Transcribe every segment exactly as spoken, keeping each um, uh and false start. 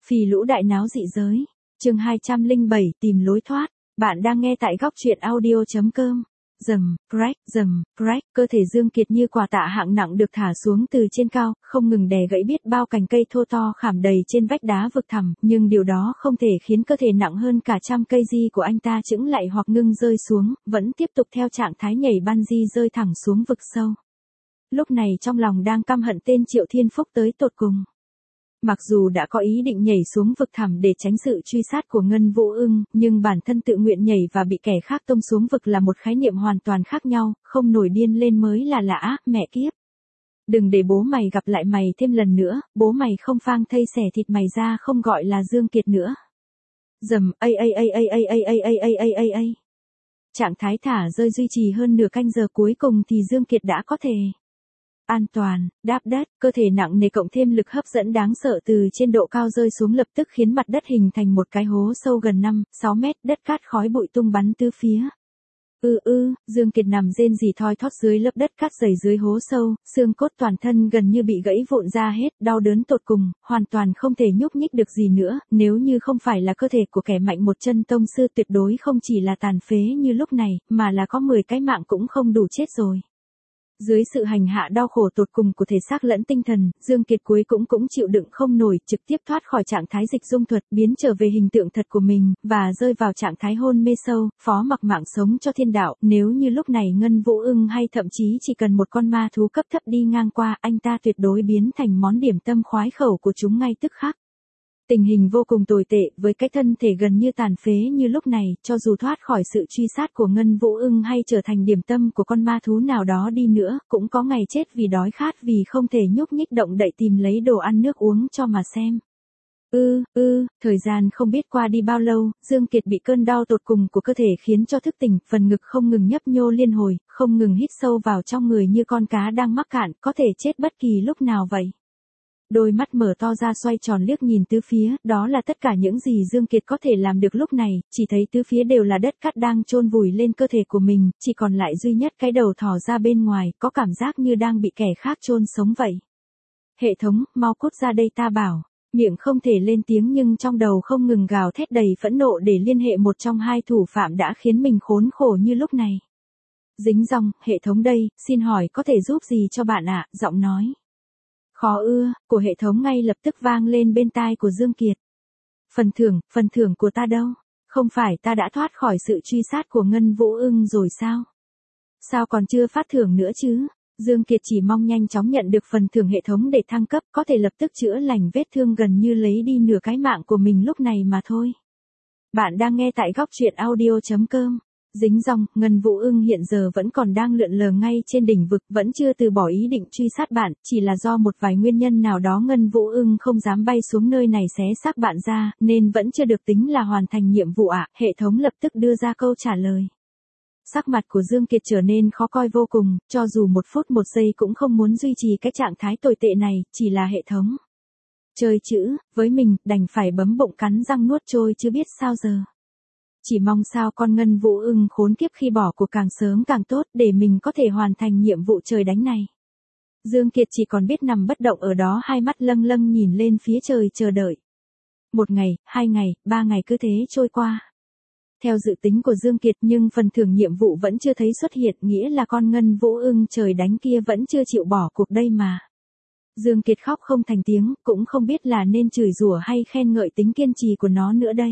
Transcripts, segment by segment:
Phì lũ đại náo dị giới. Chương hai trăm lẻ bảy tìm lối thoát. Bạn đang nghe tại góc truyện audio chấm com. Rầm, crack, rầm, crack, cơ thể Dương Kiệt như quả tạ hạng nặng được thả xuống từ trên cao, không ngừng đè gãy biết bao cành cây thô to khảm đầy trên vách đá vực thẳm, nhưng điều đó không thể khiến cơ thể nặng hơn cả trăm cây di của anh ta chững lại hoặc ngưng rơi xuống, vẫn tiếp tục theo trạng thái nhảy bungee rơi thẳng xuống vực sâu. Lúc này trong lòng đang căm hận tên Triệu Thiên Phúc tới tột cùng. Mặc dù đã có ý định nhảy xuống vực thẳm để tránh sự truy sát của Ngân Vũ Ưng, nhưng bản thân tự nguyện nhảy và bị kẻ khác tông xuống vực là một khái niệm hoàn toàn khác nhau, không nổi điên lên mới là lạ, mẹ kiếp. Đừng để bố mày gặp lại mày thêm lần nữa, bố mày không phang thây xẻ thịt mày ra không gọi là Dương Kiệt nữa. Dầm, ây ây ây ây ây ây ây ây ây ây ây ây. Trạng thái thả rơi duy trì hơn nửa canh giờ cuối cùng thì Dương Kiệt đã có thể an toàn, đáp đất, cơ thể nặng nề cộng thêm lực hấp dẫn đáng sợ từ trên độ cao rơi xuống lập tức khiến mặt đất hình thành một cái hố sâu gần năm, sáu mét, đất cát khói bụi tung bắn tứ phía. Ư ư, Dương Kiệt nằm rên rỉ thoi thóp dưới lớp đất cát dày dưới hố sâu, xương cốt toàn thân gần như bị gãy vụn ra hết, đau đớn tột cùng, hoàn toàn không thể nhúc nhích được gì nữa, nếu như không phải là cơ thể của kẻ mạnh một chân tông sư tuyệt đối không chỉ là tàn phế như lúc này, mà là có mười cái mạng cũng không đủ chết rồi. Dưới sự hành hạ đau khổ tột cùng của thể xác lẫn tinh thần, Dương Kiệt cuối cũng cũng chịu đựng không nổi, trực tiếp thoát khỏi trạng thái dịch dung thuật, biến trở về hình tượng thật của mình, và rơi vào trạng thái hôn mê sâu, phó mặc mạng sống cho thiên đạo. Nếu như lúc này Ngân Vũ Ưng hay thậm chí chỉ cần một con ma thú cấp thấp đi ngang qua, anh ta tuyệt đối biến thành món điểm tâm khoái khẩu của chúng ngay tức khắc. Tình hình vô cùng tồi tệ, với cái thân thể gần như tàn phế như lúc này, cho dù thoát khỏi sự truy sát của Ngân Vũ Ưng hay trở thành điểm tâm của con ma thú nào đó đi nữa, cũng có ngày chết vì đói khát vì không thể nhúc nhích động đậy tìm lấy đồ ăn nước uống cho mà xem. Ư, ư, thời gian không biết qua đi bao lâu, Dương Kiệt bị cơn đau tột cùng của cơ thể khiến cho thức tỉnh, phần ngực không ngừng nhấp nhô liên hồi, không ngừng hít sâu vào trong người như con cá đang mắc cạn, có thể chết bất kỳ lúc nào vậy. Đôi mắt mở to ra xoay tròn liếc nhìn tứ phía, đó là tất cả những gì Dương Kiệt có thể làm được lúc này, chỉ thấy tứ phía đều là đất cát đang chôn vùi lên cơ thể của mình, chỉ còn lại duy nhất cái đầu thò ra bên ngoài, có cảm giác như đang bị kẻ khác chôn sống vậy. Hệ thống, mau cút ra đây ta bảo. Miệng không thể lên tiếng nhưng trong đầu không ngừng gào thét đầy phẫn nộ để liên hệ một trong hai thủ phạm đã khiến mình khốn khổ như lúc này. Dính dòng, hệ thống đây, xin hỏi có thể giúp gì cho bạn ạ, giọng nói khó ưa, của hệ thống ngay lập tức vang lên bên tai của Dương Kiệt. Phần thưởng, phần thưởng của ta đâu? Không phải ta đã thoát khỏi sự truy sát của Ngân Vũ Ưng rồi sao? Sao còn chưa phát thưởng nữa chứ? Dương Kiệt chỉ mong nhanh chóng nhận được phần thưởng hệ thống để thăng cấp, có thể lập tức chữa lành vết thương gần như lấy đi nửa cái mạng của mình lúc này mà thôi. Bạn đang nghe tại góc truyện audio chấm com. Dính dòng, Ngân Vũ Ưng hiện giờ vẫn còn đang lượn lờ ngay trên đỉnh vực, vẫn chưa từ bỏ ý định truy sát bạn, chỉ là do một vài nguyên nhân nào đó Ngân Vũ Ưng không dám bay xuống nơi này xé xác bạn ra, nên vẫn chưa được tính là hoàn thành nhiệm vụ ạ. Hệ thống lập tức đưa ra câu trả lời. Sắc mặt của Dương Kiệt trở nên khó coi vô cùng, cho dù một phút một giây cũng không muốn duy trì cái trạng thái tồi tệ này, chỉ là hệ thống chơi chữ, với mình, đành phải bấm bụng cắn răng nuốt trôi chứ biết sao giờ. Chỉ mong sao con Ngân Vũ Ưng khốn kiếp khi bỏ cuộc càng sớm càng tốt để mình có thể hoàn thành nhiệm vụ trời đánh này. Dương Kiệt chỉ còn biết nằm bất động ở đó, hai mắt lâng lâng nhìn lên phía trời chờ đợi. Một ngày, hai ngày, ba ngày cứ thế trôi qua. Theo dự tính của Dương Kiệt nhưng phần thưởng nhiệm vụ vẫn chưa thấy xuất hiện, nghĩa là con Ngân Vũ Ưng trời đánh kia vẫn chưa chịu bỏ cuộc đây mà. Dương Kiệt khóc không thành tiếng, cũng không biết là nên chửi rủa hay khen ngợi tính kiên trì của nó nữa đây.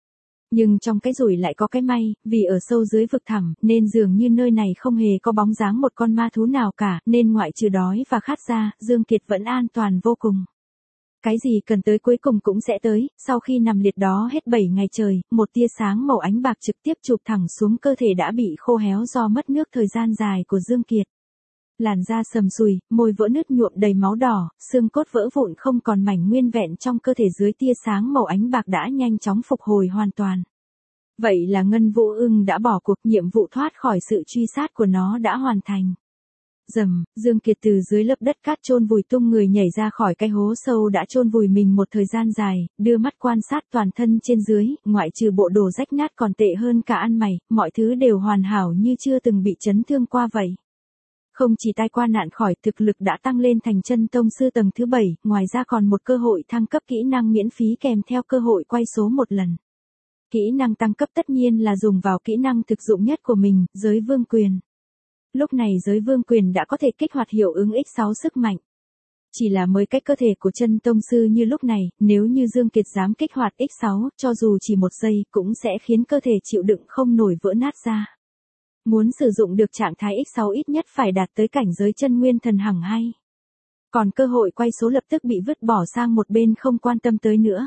Nhưng trong cái rủi lại có cái may, vì ở sâu dưới vực thẳm, nên dường như nơi này không hề có bóng dáng một con ma thú nào cả, nên ngoại trừ đói và khát ra, Dương Kiệt vẫn an toàn vô cùng. Cái gì cần tới cuối cùng cũng sẽ tới, sau khi nằm liệt đó hết bảy ngày trời, một tia sáng màu ánh bạc trực tiếp chụp thẳng xuống cơ thể đã bị khô héo do mất nước thời gian dài của Dương Kiệt. Làn da sầm sùi, môi vỡ nứt nhuộm đầy máu đỏ, xương cốt vỡ vụn không còn mảnh nguyên vẹn trong cơ thể dưới tia sáng màu ánh bạc đã nhanh chóng phục hồi hoàn toàn. Vậy là Ngân Vũ Ưng đã bỏ cuộc, nhiệm vụ thoát khỏi sự truy sát của nó đã hoàn thành. Rầm, Dương Kiệt từ dưới lớp đất cát chôn vùi tung người nhảy ra khỏi cái hố sâu đã chôn vùi mình một thời gian dài, đưa mắt quan sát toàn thân trên dưới, ngoại trừ bộ đồ rách nát còn tệ hơn cả ăn mày, mọi thứ đều hoàn hảo như chưa từng bị chấn thương qua vậy. Không chỉ tai qua nạn khỏi, thực lực đã tăng lên thành chân tông sư tầng thứ bảy, ngoài ra còn một cơ hội thăng cấp kỹ năng miễn phí kèm theo cơ hội quay số một lần. Kỹ năng tăng cấp tất nhiên là dùng vào kỹ năng thực dụng nhất của mình, giới vương quyền. Lúc này giới vương quyền đã có thể kích hoạt hiệu ứng nhân sáu sức mạnh. Chỉ là mới cách cơ thể của chân tông sư như lúc này, nếu như Dương Kiệt dám kích hoạt nhân sáu, cho dù chỉ một giây cũng sẽ khiến cơ thể chịu đựng không nổi vỡ nát ra. Muốn sử dụng được trạng thái nhân sáu ít nhất phải đạt tới cảnh giới chân nguyên thần hằng hay. Còn cơ hội quay số lập tức bị vứt bỏ sang một bên không quan tâm tới nữa.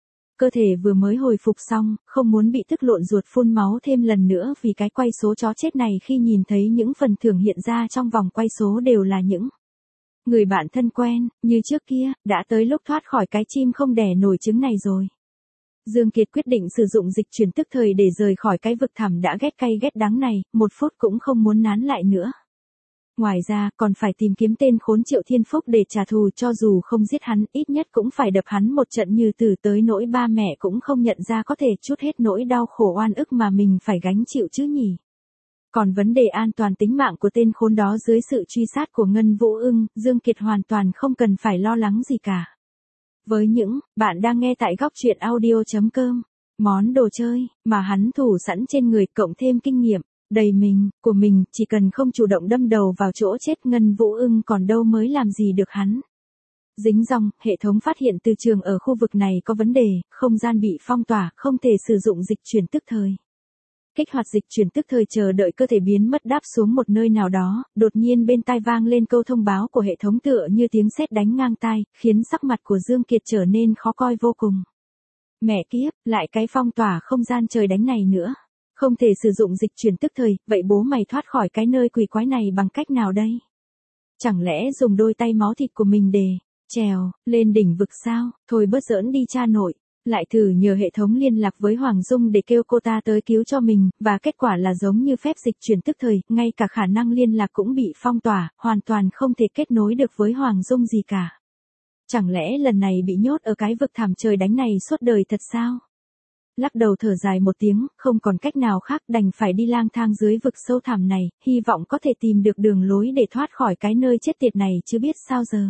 Cơ thể vừa mới hồi phục xong, không muốn bị tức lộn ruột phun máu thêm lần nữa vì cái quay số chó chết này khi nhìn thấy những phần thưởng hiện ra trong vòng quay số đều là những người bạn thân quen, như trước kia, đã tới lúc thoát khỏi cái chim không đẻ nổi trứng này rồi. Dương Kiệt quyết định sử dụng dịch chuyển tức thời để rời khỏi cái vực thẳm đã ghét cay ghét đắng này, một phút cũng không muốn nán lại nữa. Ngoài ra, còn phải tìm kiếm tên khốn Triệu Thiên Phúc để trả thù, cho dù không giết hắn, ít nhất cũng phải đập hắn một trận như tử tới nỗi ba mẹ cũng không nhận ra có thể trút hết nỗi đau khổ oan ức mà mình phải gánh chịu chứ nhỉ. Còn vấn đề an toàn tính mạng của tên khốn đó dưới sự truy sát của Ngân Vũ Ưng, Dương Kiệt hoàn toàn không cần phải lo lắng gì cả. Với những bạn đang nghe tại góc truyện audio chấm com, món đồ chơi mà hắn thủ sẵn trên người cộng thêm kinh nghiệm đầy mình của mình, chỉ cần không chủ động đâm đầu vào chỗ chết, Ngân Vũ Ưng còn đâu mới làm gì được hắn. Dính dòng, hệ thống phát hiện từ trường ở khu vực này có vấn đề, không gian bị phong tỏa, không thể sử dụng dịch chuyển tức thời. Kích hoạt dịch chuyển tức thời, chờ đợi cơ thể biến mất đáp xuống một nơi nào đó, đột nhiên bên tai vang lên câu thông báo của hệ thống tựa như tiếng sét đánh ngang tai, khiến sắc mặt của Dương Kiệt trở nên khó coi vô cùng. Mẹ kiếp, lại cái phong tỏa không gian trời đánh này nữa. Không thể sử dụng dịch chuyển tức thời, vậy bố mày thoát khỏi cái nơi quỷ quái này bằng cách nào đây? Chẳng lẽ dùng đôi tay máu thịt của mình để trèo lên đỉnh vực sao? Thôi bớt giỡn đi cha nội. Lại thử nhờ hệ thống liên lạc với Hoàng Dung để kêu cô ta tới cứu cho mình, và kết quả là giống như phép dịch chuyển tức thời, ngay cả khả năng liên lạc cũng bị phong tỏa, hoàn toàn không thể kết nối được với Hoàng Dung gì cả. Chẳng lẽ lần này bị nhốt ở cái vực thẳm trời đánh này suốt đời thật sao? Lắc đầu thở dài một tiếng, không còn cách nào khác, đành phải đi lang thang dưới vực sâu thẳm này, hy vọng có thể tìm được đường lối để thoát khỏi cái nơi chết tiệt này chứ biết sao giờ.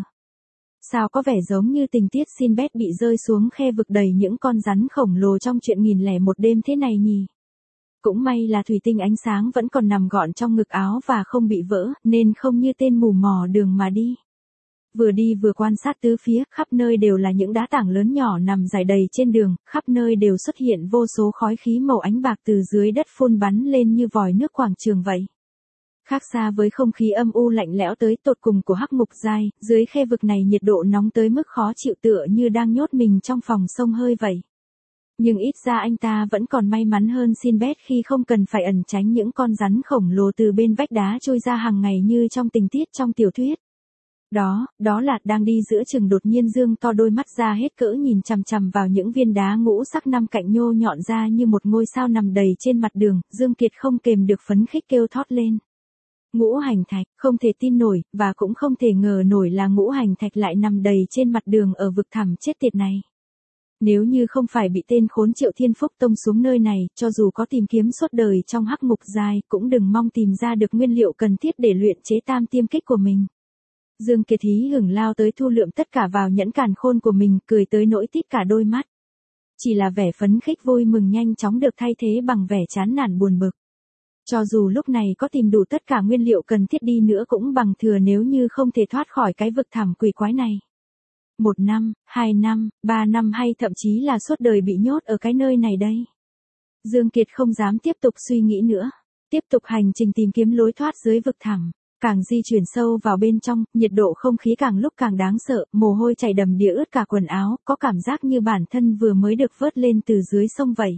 Sao có vẻ giống như tình tiết Sinbad bị rơi xuống khe vực đầy những con rắn khổng lồ trong chuyện nghìn lẻ một đêm thế này nhỉ? Cũng may là thủy tinh ánh sáng vẫn còn nằm gọn trong ngực áo và không bị vỡ, nên không như tên mù mò đường mà đi. Vừa đi vừa quan sát tứ phía, khắp nơi đều là những đá tảng lớn nhỏ nằm rải đầy trên đường, khắp nơi đều xuất hiện vô số khói khí màu ánh bạc từ dưới đất phun bắn lên như vòi nước quảng trường vậy. Khác xa với không khí âm u lạnh lẽo tới tột cùng của hắc ngục giai, dưới khe vực này nhiệt độ nóng tới mức khó chịu tựa như đang nhốt mình trong phòng xông hơi vậy. Nhưng ít ra anh ta vẫn còn may mắn hơn Sinbad khi không cần phải ẩn tránh những con rắn khổng lồ từ bên vách đá trôi ra hàng ngày như trong tình tiết trong tiểu thuyết. Đó, đó là đang đi giữa chừng đột nhiên Dương to đôi mắt ra hết cỡ nhìn chằm chằm vào những viên đá ngũ sắc năm cạnh nhô nhọn ra như một ngôi sao nằm đầy trên mặt đường, Dương Kiệt không kềm được phấn khích kêu thót lên. Ngũ hành thạch, không thể tin nổi, và cũng không thể ngờ nổi là ngũ hành thạch lại nằm đầy trên mặt đường ở vực thẳm chết tiệt này. Nếu như không phải bị tên khốn Triệu Thiên Phúc tông xuống nơi này, cho dù có tìm kiếm suốt đời trong hắc ngục dài, cũng đừng mong tìm ra được nguyên liệu cần thiết để luyện chế tam tiêm kích của mình. Dương Kiệt hí hửng lao tới thu lượm tất cả vào nhẫn càn khôn của mình, cười tới nỗi tít cả đôi mắt. Chỉ là vẻ phấn khích vui mừng nhanh chóng được thay thế bằng vẻ chán nản buồn bực. Cho dù lúc này có tìm đủ tất cả nguyên liệu cần thiết đi nữa cũng bằng thừa nếu như không thể thoát khỏi cái vực thẳm quỷ quái này. Một năm, hai năm, ba năm hay thậm chí là suốt đời bị nhốt ở cái nơi này đây. Dương Kiệt không dám tiếp tục suy nghĩ nữa. Tiếp tục hành trình tìm kiếm lối thoát dưới vực thẳm. Càng di chuyển sâu vào bên trong, nhiệt độ không khí càng lúc càng đáng sợ, mồ hôi chảy đầm đìa ướt cả quần áo, có cảm giác như bản thân vừa mới được vớt lên từ dưới sông vậy.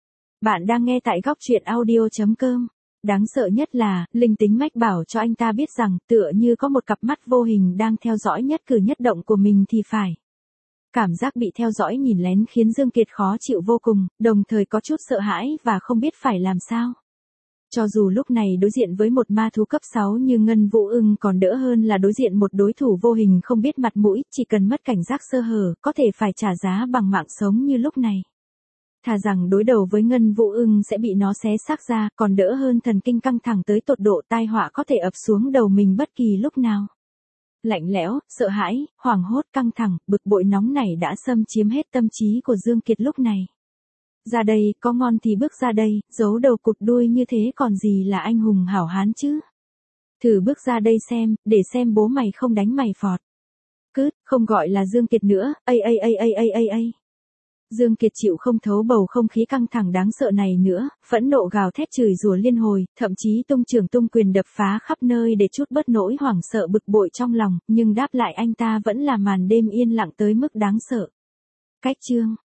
Bạn đang nghe tại góc truyện audio chấm com. Đáng sợ nhất là, linh tính mách bảo cho anh ta biết rằng, tựa như có một cặp mắt vô hình đang theo dõi nhất cử nhất động của mình thì phải. Cảm giác bị theo dõi nhìn lén khiến Dương Kiệt khó chịu vô cùng, đồng thời có chút sợ hãi và không biết phải làm sao. Cho dù lúc này đối diện với một ma thú cấp sáu như Ngân Vũ Ưng còn đỡ hơn là đối diện một đối thủ vô hình không biết mặt mũi, chỉ cần mất cảnh giác sơ hở, có thể phải trả giá bằng mạng sống như lúc này. Thà rằng đối đầu với Ngân Vũ Ưng sẽ bị nó xé xác ra, còn đỡ hơn thần kinh căng thẳng tới tột độ tai họa có thể ập xuống đầu mình bất kỳ lúc nào. Lạnh lẽo, sợ hãi, hoảng hốt, căng thẳng, bực bội nóng nảy đã xâm chiếm hết tâm trí của Dương Kiệt lúc này. Ra đây, có ngon thì bước ra đây, giấu đầu cụt đuôi như thế còn gì là anh hùng hảo hán chứ. Thử bước ra đây xem, để xem bố mày không đánh mày phọt. Cứt, không gọi là Dương Kiệt nữa, ây ây ây ây ây ây ây. Dương Kiệt chịu không thấu bầu không khí căng thẳng đáng sợ này nữa, phẫn nộ gào thét chửi rủa liên hồi, thậm chí tung trường tung quyền đập phá khắp nơi để chút bớt nỗi hoảng sợ bực bội trong lòng, nhưng đáp lại anh ta vẫn là màn đêm yên lặng tới mức đáng sợ. Cách chương